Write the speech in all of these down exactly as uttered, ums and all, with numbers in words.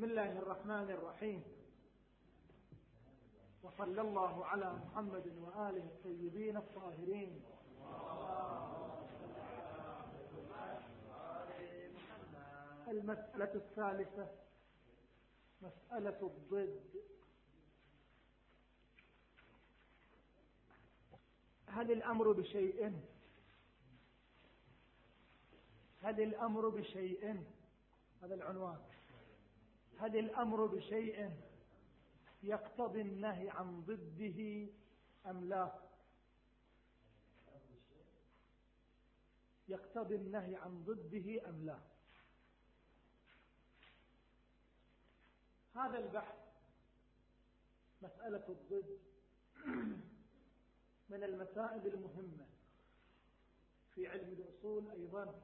بسم الله الرحمن الرحيم، وصلى الله على محمد وآله الطيبين الطاهرين. المسألة الثالثة مسألة الضد. هل الأمر بشيء هل الأمر بشيء هذا العنوان هل الأمر بشيء يقتضي النهي عن ضده أم لا؟ يقتضي النهي عن ضده أم لا؟ هذا البحث مسألة الضد من المسائل المهمة في علم الأصول أيضا،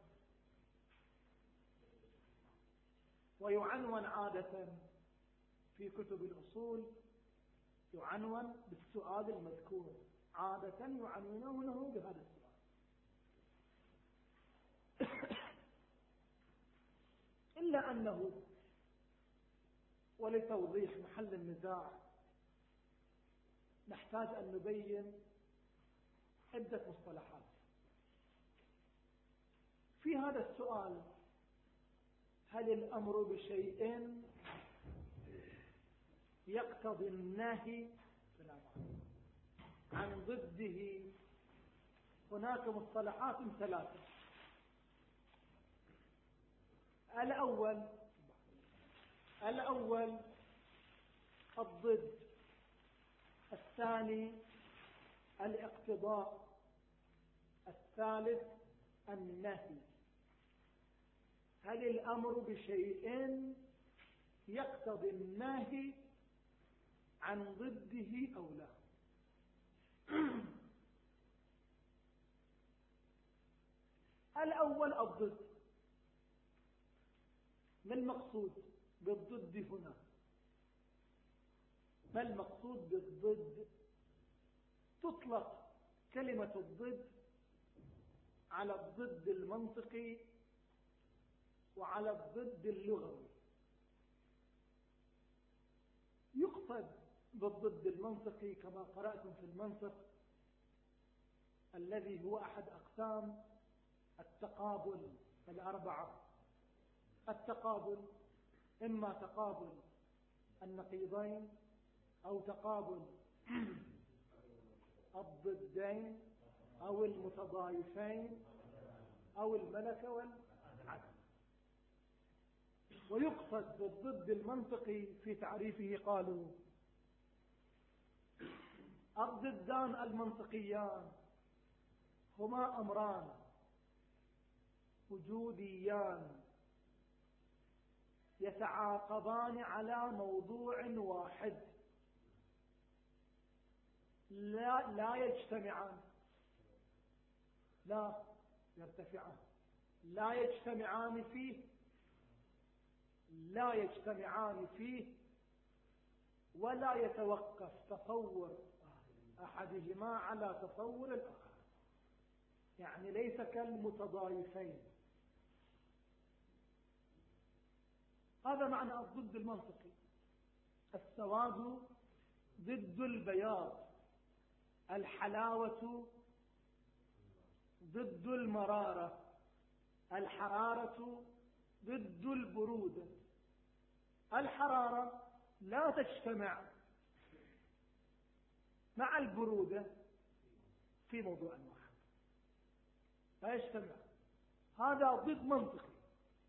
ويعنون عادة في كتب الأصول يعنون بالسؤال المذكور، عادة يعنونه بهذا السؤال. إلا أنه ولتوضيح محل النزاع نحتاج أن نبين عدة مصطلحات في هذا السؤال. هل الأمر بشيء يقتضي النهي عن ضده؟ هناك مصطلحات ثلاثة. الأول الأول الضد، الثاني الاقتضاء، الثالث النهي. هل الأمر بشيء يقتضي النهي عن ضده أو لا؟ الأول الضد. ما المقصود بالضد هنا؟ ما المقصود بالضد؟ تطلق كلمة الضد على الضد المنطقي وعلى الضد اللغوي. يقصد بالضد المنطقي كما قرأتم في المنطق الذي هو أحد أقسام التقابل الأربعة. التقابل إما تقابل النقيضين أو تقابل الضدين أو المتضايفين أو الملكة والعدل. ويقصد بالضد المنطقي في تعريفه قالوا الضدان المنطقيان هما أمران وجوديان يتعاقبان على موضوع واحد، لا, لا يجتمعان، لا يرتفعان، لا يجتمعان فيه لا يجتمعان فيه ولا يتوقف تصور أحدهما على تصور الآخر. يعني ليس كالمتضايفين. هذا معنى الضد المنطقي. السواد ضد البياض، الحلاوة ضد المرارة، الحرارة ضد البرودة. الحرارة لا تجتمع مع البرودة في موضوع واحد، لا يجتمع. هذا ضد منطقي.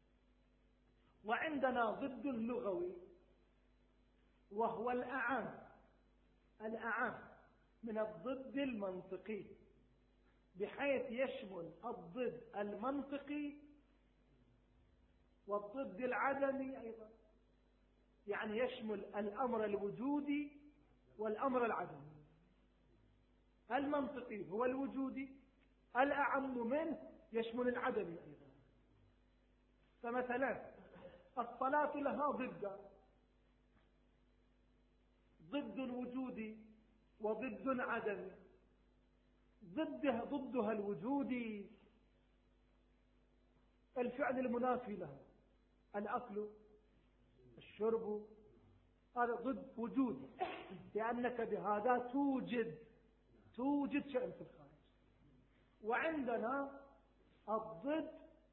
وعندنا ضد لغوي وهو الأعم الأعم من الضد المنطقي، بحيث يشمل الضد المنطقي والضد العدمي أيضا. يعني يشمل الأمر الوجودي والأمر العدمي. المنطقي هو الوجودي، الأعم منه يشمل العدمي أيضا. فمثلا الصلاة لها ضد، ضد وجودي وضد عدمي. ضدها ضدها الوجودي الفعل المنافي له، الأكل الشرب هذا ضد وجودي، لأنك بهذا توجد توجد شيء في الخارج. وعندنا الضد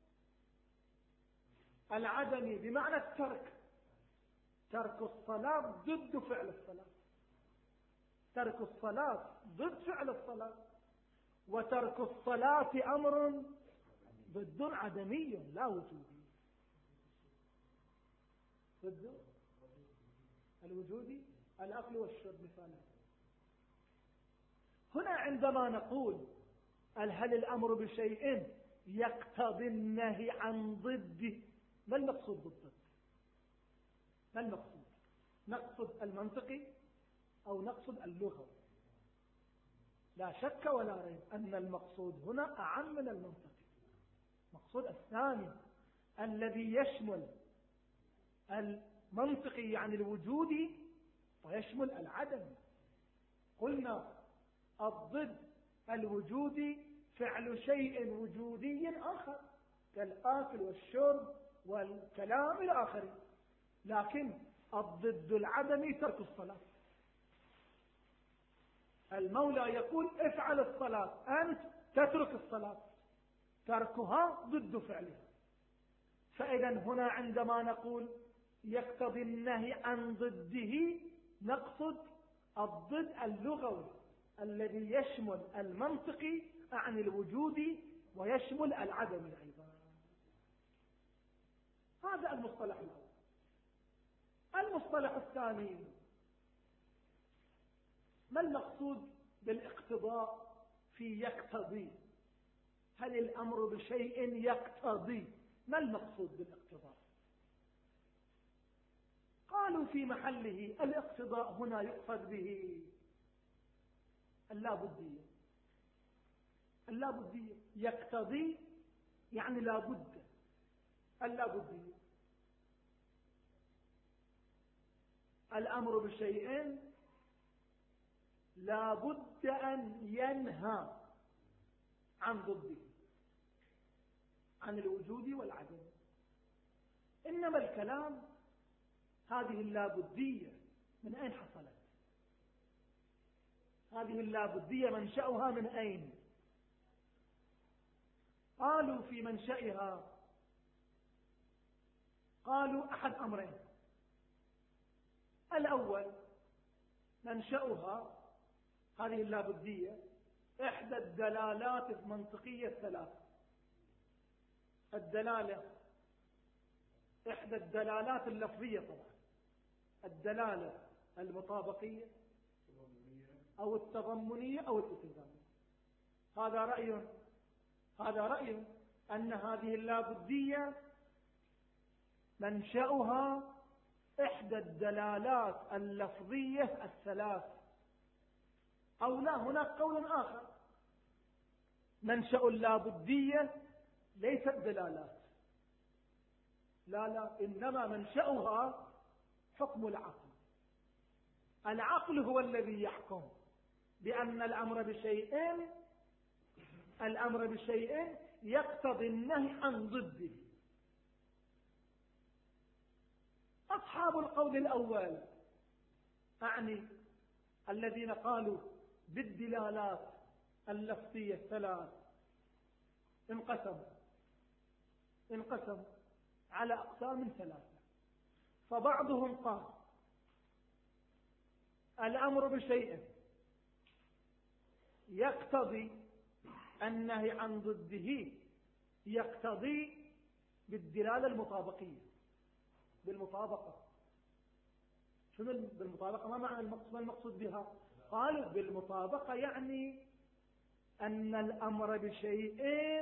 العدمي بمعنى الترك، ترك الصلاة ضد فعل الصلاة، ترك الصلاة ضد فعل الصلاة، وترك الصلاة أمر ضد عدمي لا وجودي، ضد الوجودي الأكل والشرب مثلا. هنا عندما نقول هل الأمر بشيء يقتضي النهي عن ضده، ما المقصود بالضد؟ ما المقصود؟ نقصد المنطقي أو نقصد اللغة؟ لا شك ولا ريب أن المقصود هنا أعم من المنطقي. المقصود الثاني الذي يشمل المنطقي يعني الوجودي ويشمل العدم. قلنا الضد الوجودي فعل شيء وجودي آخر كالآكل والشرب والكلام الآخر، لكن الضد العدمي ترك الصلاة. المولى يقول افعل الصلاة، أنت تترك الصلاة، تركها ضد فعلها. فإذا هنا عندما نقول يقتضي النهي عن ضده نقصد الضد اللغوي الذي يشمل المنطقي عن الوجود ويشمل العدم أيضا. هذا المصطلح الأول. المصطلح الثاني، ما المقصود بالاقتضاء في يقتضي؟ هل الأمر بشيء يقتضي؟ ما المقصود بالاقتضاء؟ قالوا في محله الاقتضاء هنا يقصد به اللابدية. اللابدية يقتضي يعني لابد، اللابدية. الأمر بشيء لابد أن ينهى عن ضده، عن الوجود والعدم. إنما الكلام هذه اللابدية من أين حصلت؟ هذه اللابدية منشأها من أين؟ قالوا في منشأها، قالوا أحد أمرين. الأول منشأها هذه اللابدية إحدى الدلالات المنطقية الثلاثة. الدلالة إحدى الدلالات اللفظية طبعا، الدلالة المطابقية أو التضمنية أو الالتزامية. هذا رأي هذا رأي أن هذه اللابدية منشأها إحدى الدلالات اللفظية الثلاث. أو لا، هناك قول آخر، منشأ اللابدية ليست دلالات، لا لا، إنما منشأها حكم العقل. العقل هو الذي يحكم بأن الأمر بشيء الأمر بشيء يقتضي النهي عن ضده. أصحاب القول الأول أعني الذين قالوا بالدلالات اللفظية الثلاث انقسموا انقسموا على أقسام ثلاثة. فبعضهم قال الأمر بشيء يقتضي النهي عن ضده، يقتضي بالدلالة المطابقية، بالمطابقة. شنو بالمطابقة؟ ما معنى المقصود المقصود بها؟ قالوا بالمطابقة يعني أن الأمر بشيء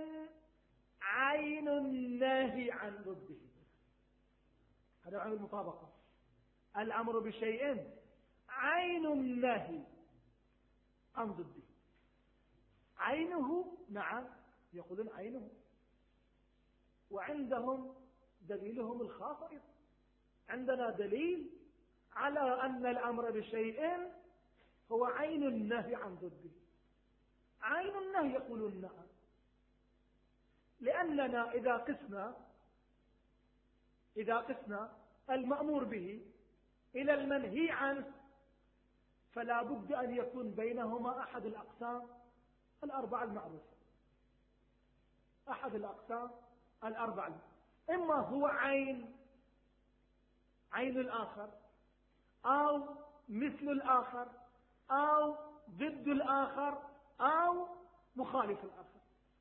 عين النهي عن ضده. هذا معنى المطابقة. الأمر بشيء عين النهي عن ضده. عينه، نعم يقولون عينه، وعندهم دليلهم الخاص أيضا. عندنا دليل على أن الأمر بشيء هو عين النهي عن ضده. عين النهي يقولون نعم، لأننا إذا قسنا إذا قسنا المأمور به إلى المنهي عنه، فلا بد أن يكون بينهما أحد الأقسام الأربعة المعروفة. أحد الأقسام الأربعة، إما هو عين عين الآخر، أو مثل الآخر، أو ضد الآخر، أو مخالف الآخر.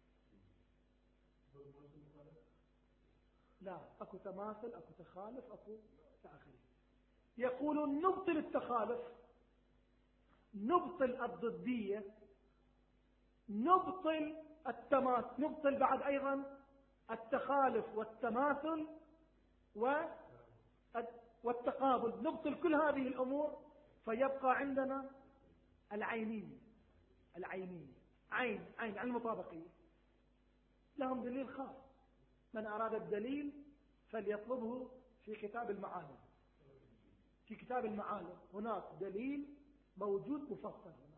لا، أكو تماثل، أكو تخالف، أكو تأخير. يقولون نبطل التخالف، نبطل الضدية، نبطل التماثل، نبطل بعد أيضا التخالف والتماثل والتقابل، نبطل كل هذه الأمور، فيبقى عندنا العينية. العينية عين عين عن المطابقية، لهم دليل خاص. من أراد الدليل فليطلبه في كتاب المعالم. في كتاب المعالم هناك دليل موجود مفصل هنا.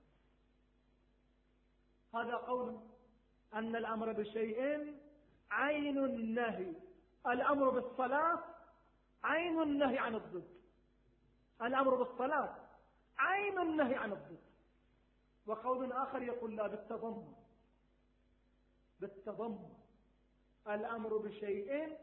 هذا قول أن الأمر بشيء عين النهي. الأمر بالصلاة عين النهي عن الضد. الأمر بالصلاة عين النهي عن الضد. وقول آخر يقول لا، بالتضمن. بالتضمن الأمر بشيء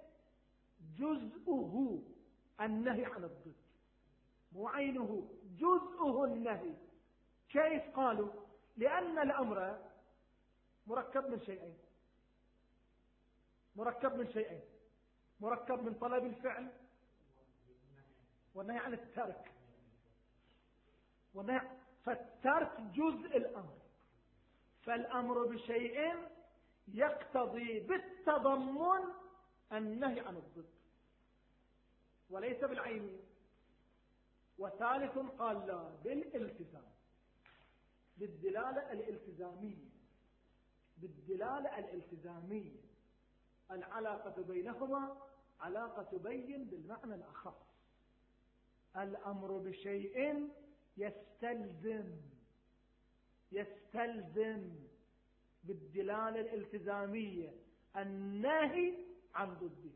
جزءه النهي عن الضد، مو عينه، جزءه النهي. كيف قالوا؟ لأن الأمر مركب من شيئين، مركب من شيئين مركب من طلب الفعل والنهي عن الترك. والنهي فالترك جزء الأمر، فالأمر بشيء يقتضي بالتضمن النهي عن الضد وليس بالعينية. وثالث قال لا، بالالتزام، بالدلالة الالتزامية، بالدلالة الالتزامية. العلاقة بينهما علاقة تبين بالمعنى الأخص. الأمر بشيء يستلزم يستلزم بالدلالة الالتزامية النهي عن ضده.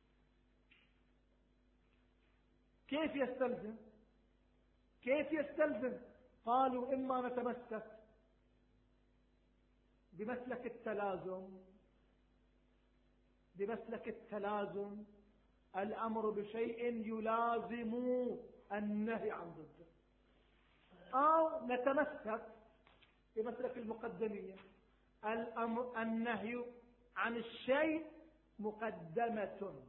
كيف يستلزم؟ كيف يستلزم؟ قالوا إما نتمسك بمسلك التلازم، بمسلك التلازم الأمر بشيء يلازم النهي عن ضده، أو نتمسك بمسلك المقدمية، الأمر النهي عن الشيء مقدمة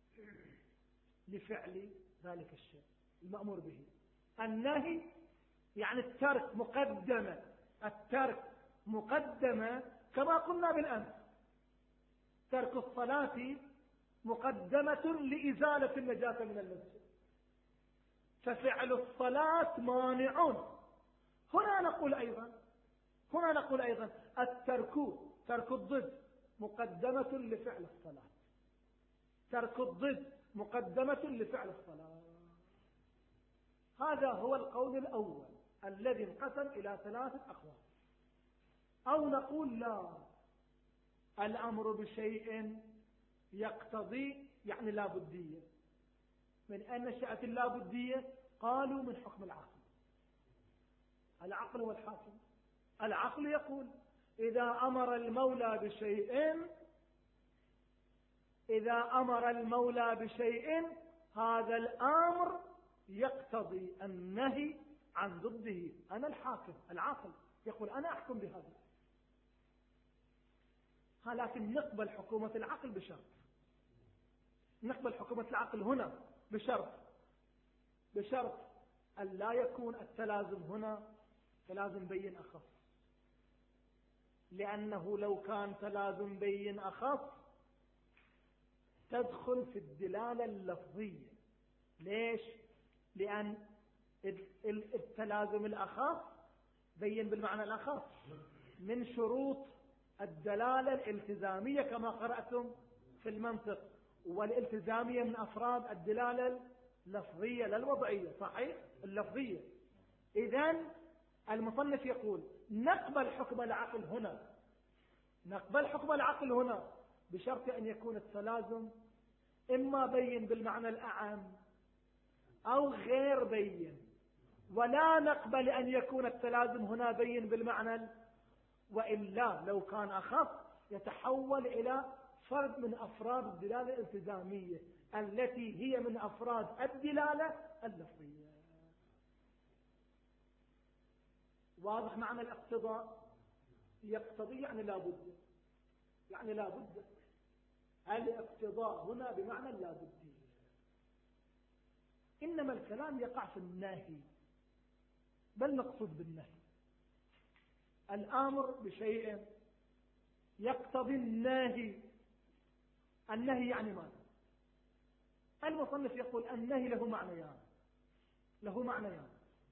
لفعل ذلك الشيء المأمور به. النهي يعني الترك مقدمة، الترك مقدمة كما قلنا بالأمس. ترك الصلاة مقدمة لإزالة النجاسة من المسجد، ففعل الصلاة مانع. هنا نقول أيضا هنا نقول أيضا الترك، ترك الضد مقدمة لفعل الصلاة، ترك الضد مقدمة لفعل الصلاة. هذا هو القول الأول الذي انقسم إلى ثلاثة أقوال. أو نقول لا، الأمر بشيء يقتضي يعني لا بدية. من أين نشأت اللا بدية؟ قالوا من حكم العقل. العقل والحاكم. العقل يقول إذا أمر المولى بشيء إذا أمر المولى بشيء هذا الأمر يقتضي النهي عن ضده. أنا الحاكم، العاقل يقول أنا أحكم بهذا. لكن نقبل حكومة العقل بشرط، نقبل حكومة العقل هنا بشرط بشرط أن لا يكون التلازم هنا تلازم بين أخص، لأنه لو كان تلازم بين أخص تدخل في الدلالة اللفظية. ليش؟ لأن التلازم الأخص بين بالمعنى الأخص من شروط الدلالة الالتزامية كما قرأتم في المنطق، والالتزامية من أفراد الدلالة اللفظية لا الوضعية، صحيح؟ اللفظية. إذن المصنف يقول نقبل حكم العقل هنا نقبل حكم العقل هنا بشرط أن يكون التلازم إما بين بالمعنى الأعم أو غير بين، ولا نقبل أن يكون التلازم هنا بين بالمعنى، وإلا لو كان أخف يتحول إلى فرد من أفراد الدلالة الالتزامية التي هي من أفراد الدلالة اللفظية. واضح معنى الاقتضاء؟ يقتضي يعني لا بد، يعني لا بد. الاقتضاء هنا بمعنى لا بد. إنما الكلام يقع في النهي، بل نقصد بالنهي الآمر بشيء يقتضي النهي. النهي يعني ماذا؟ المصنف يقول النهي له معنيان، له معنيان.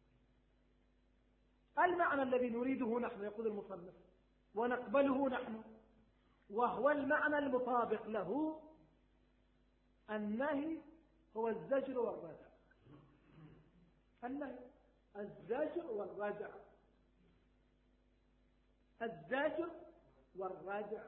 المعنى الذي نريده نحن يقول المصنف ونقبله نحن، وهو المعنى المطابق له، النهي هو الزجر والردع. النهي الزجر والردع، الزجر والردع.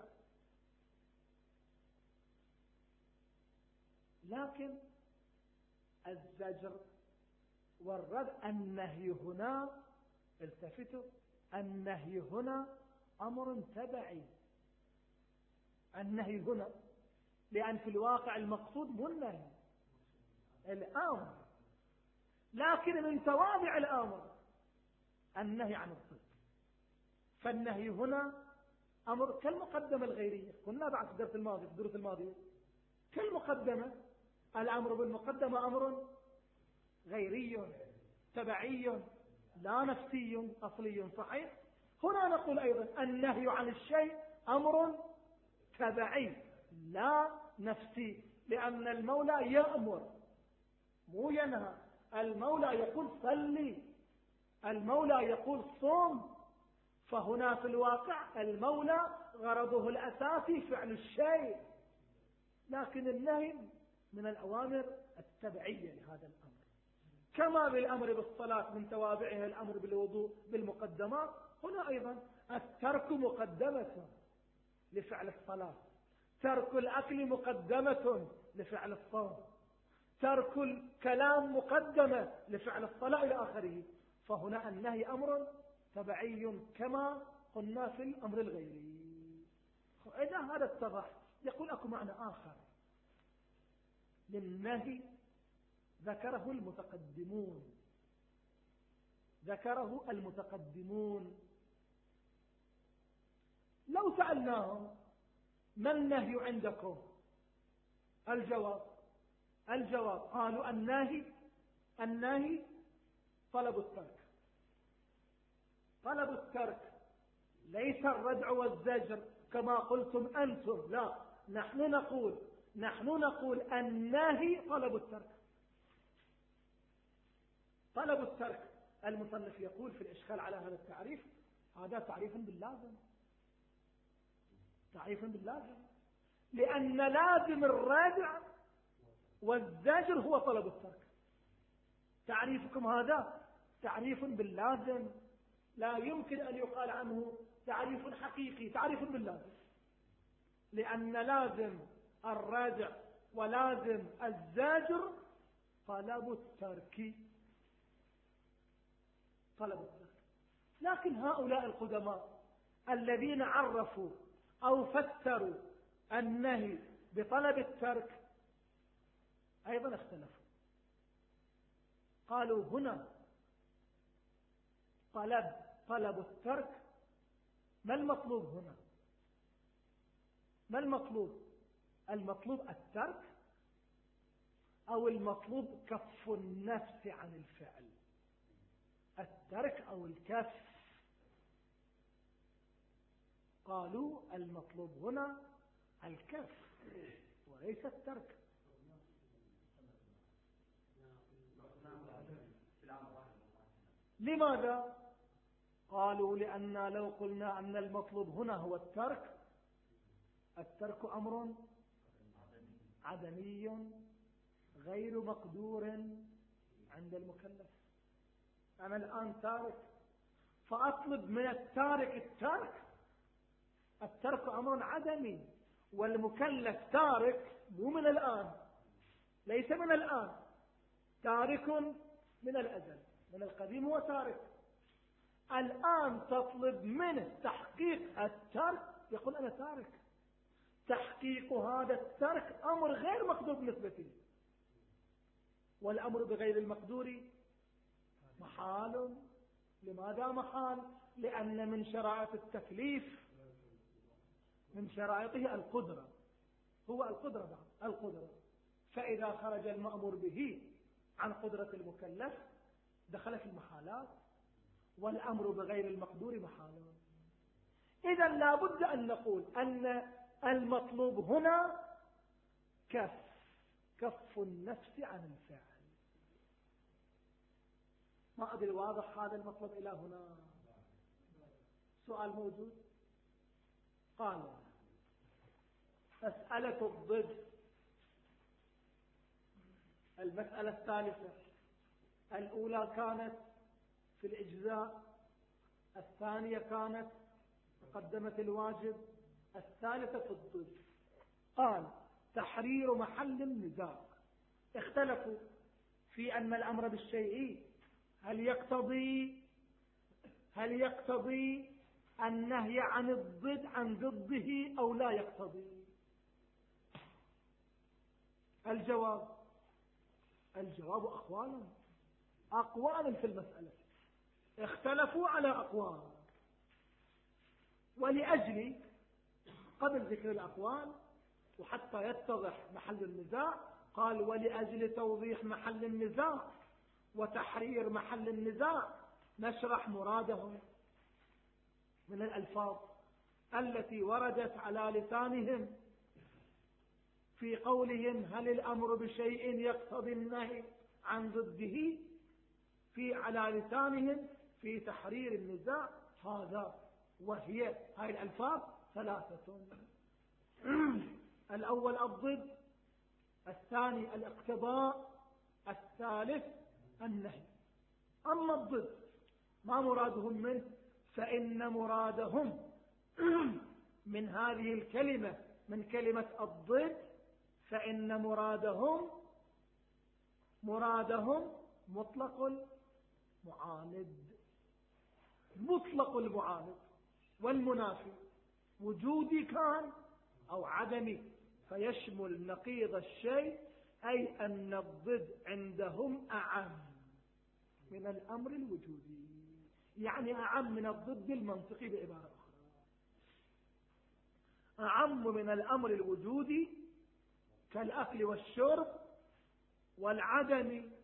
لكن الزجر والردع، النهي هنا، التفتوا، النهي هنا أمر تبعي. النهي هنا لأن في الواقع المقصود مو النهي، الأمر، لكن من توابع الأمر النهي عن الضد. فالنهي هنا أمر كالمقدمة الغيرية، قلنا بعد الدرس الماضي في الدروس الماضية كالمقدمة. الأمر بالمقدمة أمر غيري تبعي لا نفسي أصلي صحيح. هنا نقول أيضا النهي عن الشيء أمر تبعي لا نفسي، لأن المولى يأمر مو ينهى. المولى يقول صلي، المولى يقول صوم. فهنا في الواقع المولى غرضه الأساسي فعل الشيء، لكن النهي من الأوامر التبعية لهذا الأمر. كما بالأمر بالصلاة من توابعها الأمر بالوضوء بالمقدمات، هنا أيضا الترك مقدمة لفعل الصلاة، ترك الأكل مقدمة لفعل الصوم، ترك الكلام مقدمة لفعل الصلاة إلى آخره. فهنا النهي أمر تبعي كما قلنا في الأمر الغيري. إذا هذا اتضح، يقول أكو معنى آخر للنهي ذكره المتقدمون، ذكره المتقدمون. لو سألناهم ما النهي عندكم؟ الجواب الجواب قالوا النهي النهي طلب الترك. طلب الترك ليس الردع والزجر كما قلتم أنتم، لا، نحن نقول نحن نقول النهي طلب الترك. طلب الترك. المصنف يقول في الإشكال على هذا التعريف، هذا تعريف باللازم، تعريف باللازم، لأن لازم الردع والزجر هو طلب الترك. تعريفكم هذا تعريف باللازم، لا يمكن أن يقال عنه تعريف حقيقي، تعريف باللازم، لأن لازم الردع ولازم الزجر طلب الترك، طلب الترك. لكن هؤلاء القدماء الذين عرفوا أو فسروا النهي بطلب الترك أيضا اختلفوا. قالوا هنا طلب طلب الترك، ما المطلوب هنا؟ ما المطلوب؟ المطلوب الترك أو المطلوب كف النفس عن الفعل؟ الترك أو الكف؟ قالوا المطلوب هنا الكف وليس الترك. لماذا؟ قالوا لأن لو قلنا أن المطلوب هنا هو الترك، الترك أمر عدمي غير مقدور عند المكلف. أنا الآن تارك فأطلب من التارك الترك، الترك أمر عدمي، والمكلف تارك مو من الآن، ليس من الآن، تارك من الأزل، من القديم هو تارك. الآن تطلب منه تحقيق الترك، يقول أنا تارك. تحقيق هذا الترك أمر غير مقدور بالنسبة لي، والأمر بغير المقدور محال. لماذا محال؟ لأن من شرائط التكليف، من شرائطه القدرة، هو القدرة بعد القدرة. فإذا خرج المأمور به عن قدرة المكلف دخل في المحالات، والأمر بغير المقدور محال. إذا لا بد أن نقول أن المطلوب هنا كف كف النفس عن الفعل. ما أدري واضح هذا المطلب إلى هنا؟ سؤال موجود؟ قال مسألة الضد، المسألة الثالثة. الأولى كانت في الإجزاء، الثانية كانت مقدمة الواجب، الثالثة في الضد. قال تحرير محل النزاع. اختلفوا في أن الأمر بالشيء هل يقتضي هل يقتضي النهي عن الضد عن ضده أو لا يقتضي. الجواب الجواب أقوال أقوال في المسألة، اختلفوا على أقوال. ولأجل قبل ذكر الأقوال وحتى يتضح محل النزاع قال ولأجل توضيح محل النزاع وتحرير محل النزاع نشرح مرادهم من الألفاظ التي وردت على لسانهم في قولهم هل الأمر بشيء يقتضي النهي عن ضده، في على لسانهم في تحرير النزاع هذا. وهي هاي الألفاظ ثلاثة: الأول الضد، الثاني الاقتضاء، الثالث النهي. أما الضد ما مرادهم منه؟ فإن مرادهم من هذه الكلمة، من كلمة الضد، فإن مرادهم مرادهم مطلق المعاند، مطلق المعاند والمنافي، وجودي كان أو عدمي، فيشمل نقيض الشيء، أي أن الضد عندهم أعم من الأمر الوجودي، يعني أعم من الضد المنطقي بعبارة أخرى، أعم من الأمر الوجودي كالأكل والشرب والعدم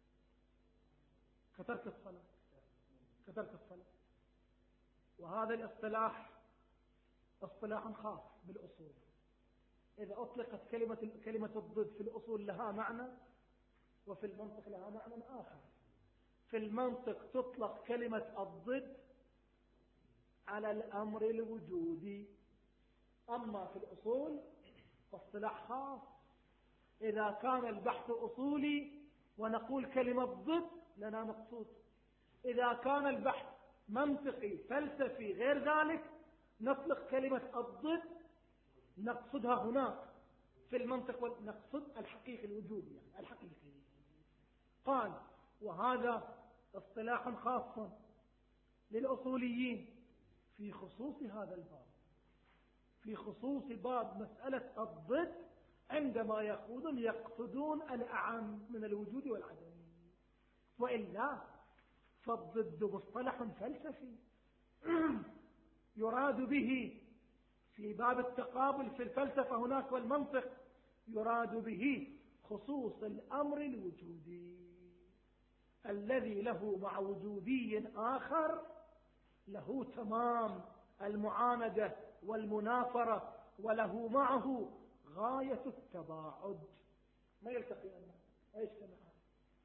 كترك الصلاة كترك الصلاة. وهذا الاصطلاح اصطلاح خاص بالأصول. إذا أطلقت كلمة كلمة الضد في الأصول لها معنى، وفي المنطق لها معنى آخر. في المنطق تطلق كلمة الضد على الأمر الوجودي، أما في الأصول فاصطلاح خاص. إذا كان البحث أصولي ونقول كلمة ضد لنا مقصود، إذا كان البحث منطقي فلسفي غير ذلك نطلق كلمة الضد نقصدها هناك في المنطق، ونقصد الحقيقي الوجودي، يعني الحقيقي. قال وهذا اصطلاح خاص للأصوليين في خصوص هذا الباب، في خصوص باب مسألة الضد، عندما يقولون يقصدون الأعم من الوجود والعدم. وإلا فالضد مصطلح فلسفي يراد به في باب التقابل في الفلسفة هناك والمنطق، يراد به خصوص الأمر الوجودي الذي له مع وجودي آخر له تمام المعاندة والمنافرة، وله معه غاية التباعد، ما يلتقيان ما يجتمعان.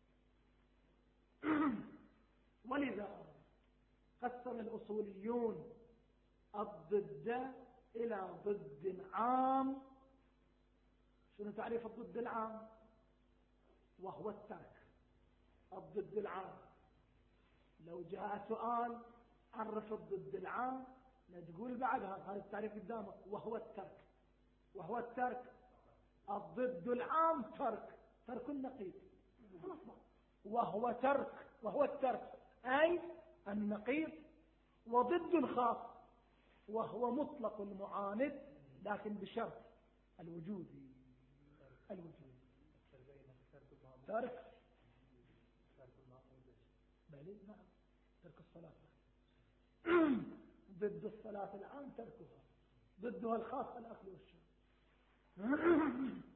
ولذا قسم الأصوليون الضد إلى ضد عام. شنو تعريف الضد العام؟ وهو الترك. الضد العام لو جاء سؤال عرف الضد العام لا تقول بعدها هذا التعريف قدامك، وهو الترك. وهو الترك الضد العام ترك، ترك النقيض. وهو ترك، وهو الترك أي النقيض، وضد الخاص وهو مطلق المعاند لكن بشرط الوجود. الوجود ترك بل نعم ترك الصلاة ضد الصلاة الآن تركها، ضدها الخاص الأكل والشرب.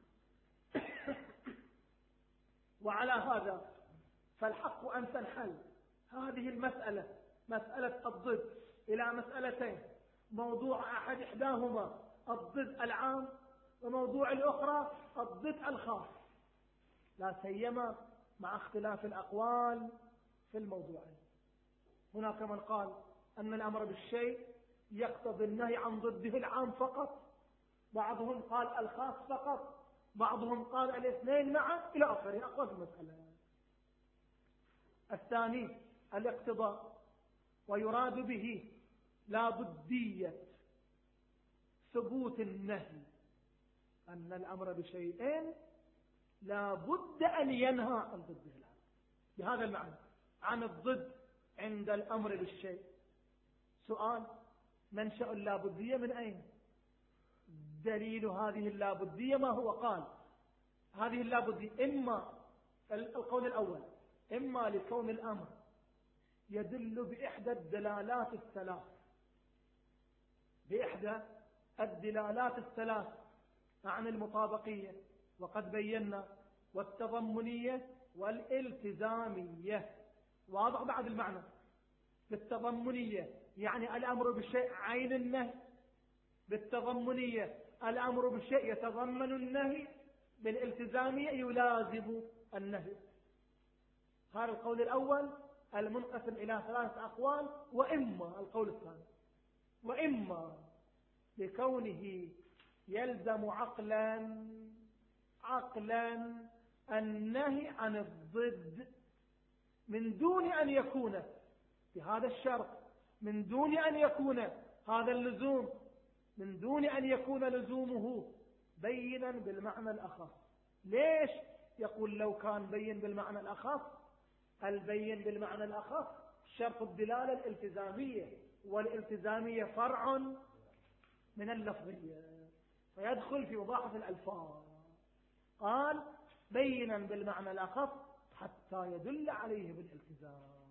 وعلى هذا فالحق أن تنحل هذه المسألة، مسألة الضد، إلى مسألتين: موضوع أحد إحداهما الضد العام، وموضوع الأخرى الضد الخاص، لا سيما مع اختلاف الأقوال في الموضوعين. هناك من قال أن الأمر بالشيء يقتضي النهي عن ضده العام فقط، بعضهم قال الخاص فقط، بعضهم قال الاثنين معا، إلى آخره أقوال في المسألة. الثاني الاقتضاء، ويراد به لا بدية ثبوت النهي، أن الأمر بشيء لا بد أن ينهى عن ضده العام، بهذا المعنى عن الضد عند الأمر بالشيء. سؤال: منشأ اللابدية من أين؟ دليل هذه اللابدية ما هو؟ قال هذه اللابدية إما القول الأول إما لكون الأمر يدل بإحدى الدلالات الثلاث، بإحدى الدلالات الثلاث عن المطابقية وقد بينا، والتضمنية والالتزامية. واضح بعد المعنى؟ بالتضمنية يعني الأمر بشيء عين النهي، بالتضمنية الأمر بشيء يتضمن النهي، بالالتزامية يلازم النهي. هذا القول الأول المنقسم إلى ثلاثة أقوال. وإما القول الثاني، وإما لكونه يلزم عقلا عقلا النهي عن الضد من دون أن يكون بهذا الشرط، من دون أن يكون هذا اللزوم، من دون أن يكون لزومه بينا بالمعنى الأخص. ليش؟ يقول لو كان بين بالمعنى الأخص، البين بالمعنى الأخص شرط الدلالة الالتزامية، والالتزامية فرع من اللفظية فيدخل في وضاحة الألفاظ. قال بينا بالمعنى الأخص حتى يدل عليه بالالتزام،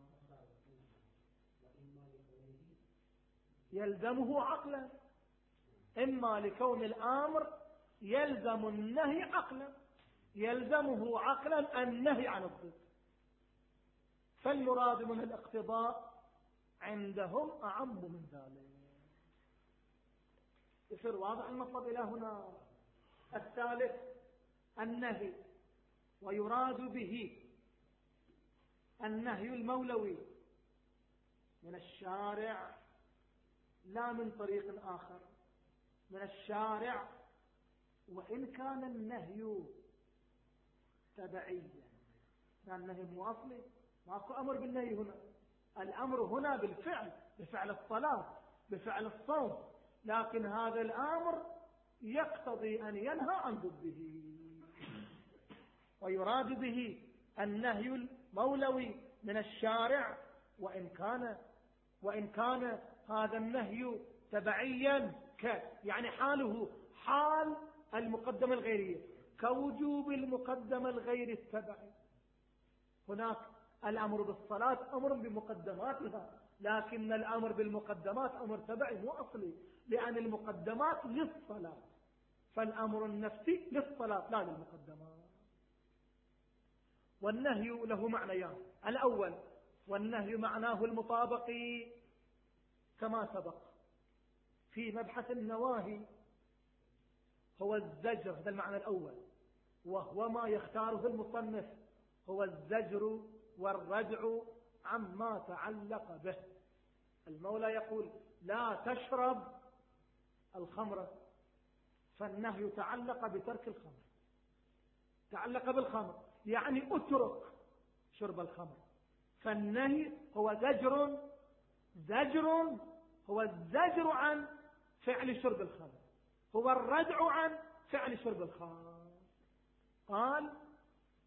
يلزمه عقلا، إما لكون الأمر يلزم النهي عقلا، يلزمه عقلا النهي عن الضد. فالمراد من الاقتضاء عندهم أعم من ذلك. يصير واضح المطلب إلى هنا. الثالث النهي، ويراد به النهي المولوي من الشارع لا من طريق آخر، من الشارع، وإن كان النهي تبعيا. كان النهي مو أصلي، ماكو أمر بالنهي هنا، الأمر هنا بالفعل، بفعل الصلاة، بفعل الصوم، لكن هذا الأمر يقتضي أن ينهى عن ضده. ويراد به النهي المولوي من الشارع وإن كان وإن كان هذا النهي تبعيا، ك يعني حاله حال المقدمة الغيرية، كوجوب المقدمة الغير التبعي. هناك الأمر بالصلاة أمر بمقدماتها، لكن الأمر بالمقدمات أمر تبعي مو أصلي، لأن المقدمات للصلاة، فالأمر النفسي للصلاة لا للمقدمات. والنهي له معنيان: الأول والنهي معناه المطابقي كما سبق في مبحث النواهي، هو الزجر، هذا المعنى الأول، وهو ما يختاره المصنف، هو الزجر والردع عما تعلق به. المولى يقول لا تشرب الخمر، فالنهي تعلق بترك الخمر، تعلق بالخمر، يعني اترك شرب الخمر، فالنهي هو زجر زجر هو الزجر عن فعل شرب الخمر، هو الردع عن فعل شرب الخمر. قال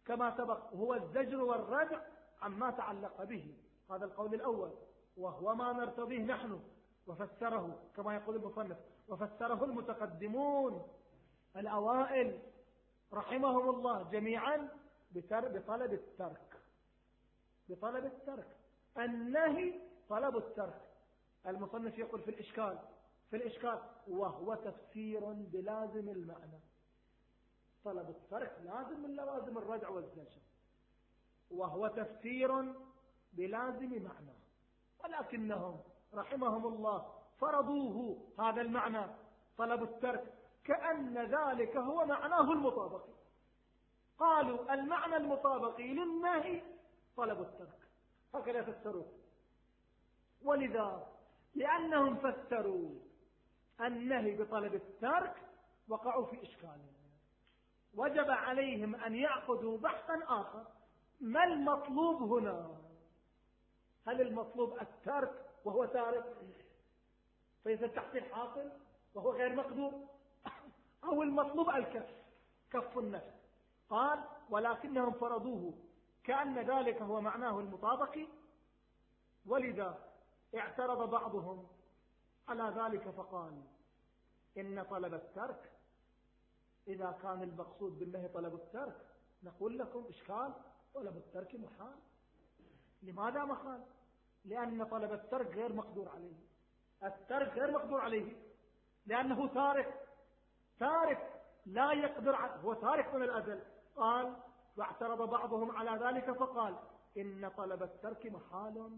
كما سبق، هو الزجر والردع عما تعلق به. هذا القول الأول، وهو ما نرتضيه نحن، وفسره كما يقول المصنف، وفسره المتقدمون الأوائل رحمهم الله جميعا بطلب الترك. بطلب الترك، النهي طلب الترك. المصنف يقول في الإشكال في الإشكال وهو تفسير بلازم المعنى. طلب الترك لازم من لوازم الردع والزجر، وهو تفسير بلازم معنى، ولكنهم رحمهم الله فرضوه هذا المعنى طلب الترك كأن ذلك هو معناه المطابقي. قالوا المعنى المطابقي للنهي طلب الترك، هكذا فسروه. ولذا لأنهم فسروا النهي بطلب الترك وقعوا في إشكال، وجب عليهم أن يأخذوا بحثا آخر. ما المطلوب هنا؟ هل المطلوب الترك وهو تارك فإذا التحصيل حاصل وهو غير مقدور، أو المطلوب الكف كف النفس؟ قال ولكنهم فرضوه كأن ذلك هو معناه المطابقي، ولذا اعترض بعضهم على ذلك فقال إن طلب الترك إذا كان المقصود بالله طلب الترك، نقول لكم إشكال، طلب الترك محال. لماذا محال؟ لأن طلب الترك غير مقدور عليه. الترك غير مقدور عليه لأنه تارك تارك لا يقدر عليه، هو تارك من الأزل. قال واعترض بعضهم على ذلك فقال إن طلب الترك محال.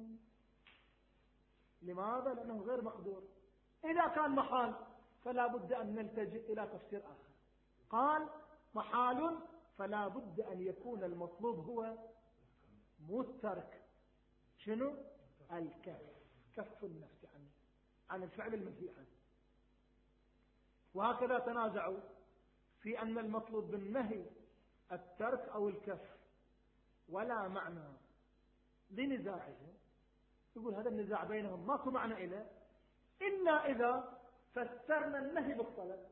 لماذا؟ لأنه غير مقدور. إذا كان محال فلا بد أن نلتجئ إلى تفسير آخر. قال محال فلا بد أن يكون المطلوب هو مو الترك. شنو؟ الكف، كف النفس عنه، عن الفعل المنهي عنه. وهكذا تنازعوا في أن المطلوب بالنهي الترك أو الكف، ولا معنى لنزاعهم. يقول هذا النزاع بينهم ماكو معنى إله إلا إذا فسرنا النهي بالطلب.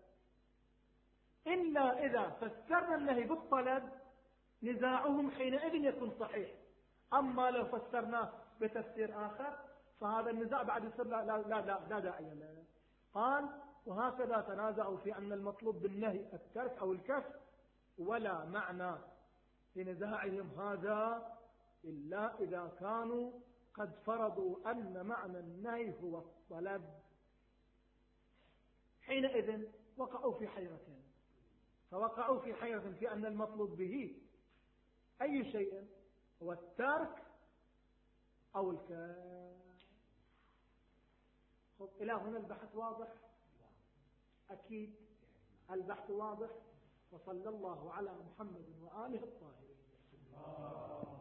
إلا إذا فسرنا النهي بالطلب نزاعهم حينئذ يكون صحيح. أما لو فسرناه بتفسير آخر فهذا النزاع بعد يصير لا لا لا لا, لا داعي له. قال وهكذا تنازعوا في أن المطلوب بالنهي الترك أو الكف، ولا معنى لنزاعهم هذا إلا إذا كانوا قد فرضوا أن معنى النهي هو الطلب. حينئذ وقعوا في حيرة، فوقعوا في حيرة في أن المطلوب به أي شيء هو الترك أو الكف. خب إلى هنا البحث واضح؟ أكيد البحث واضح. وصلى الله على محمد وآله الطاهرين.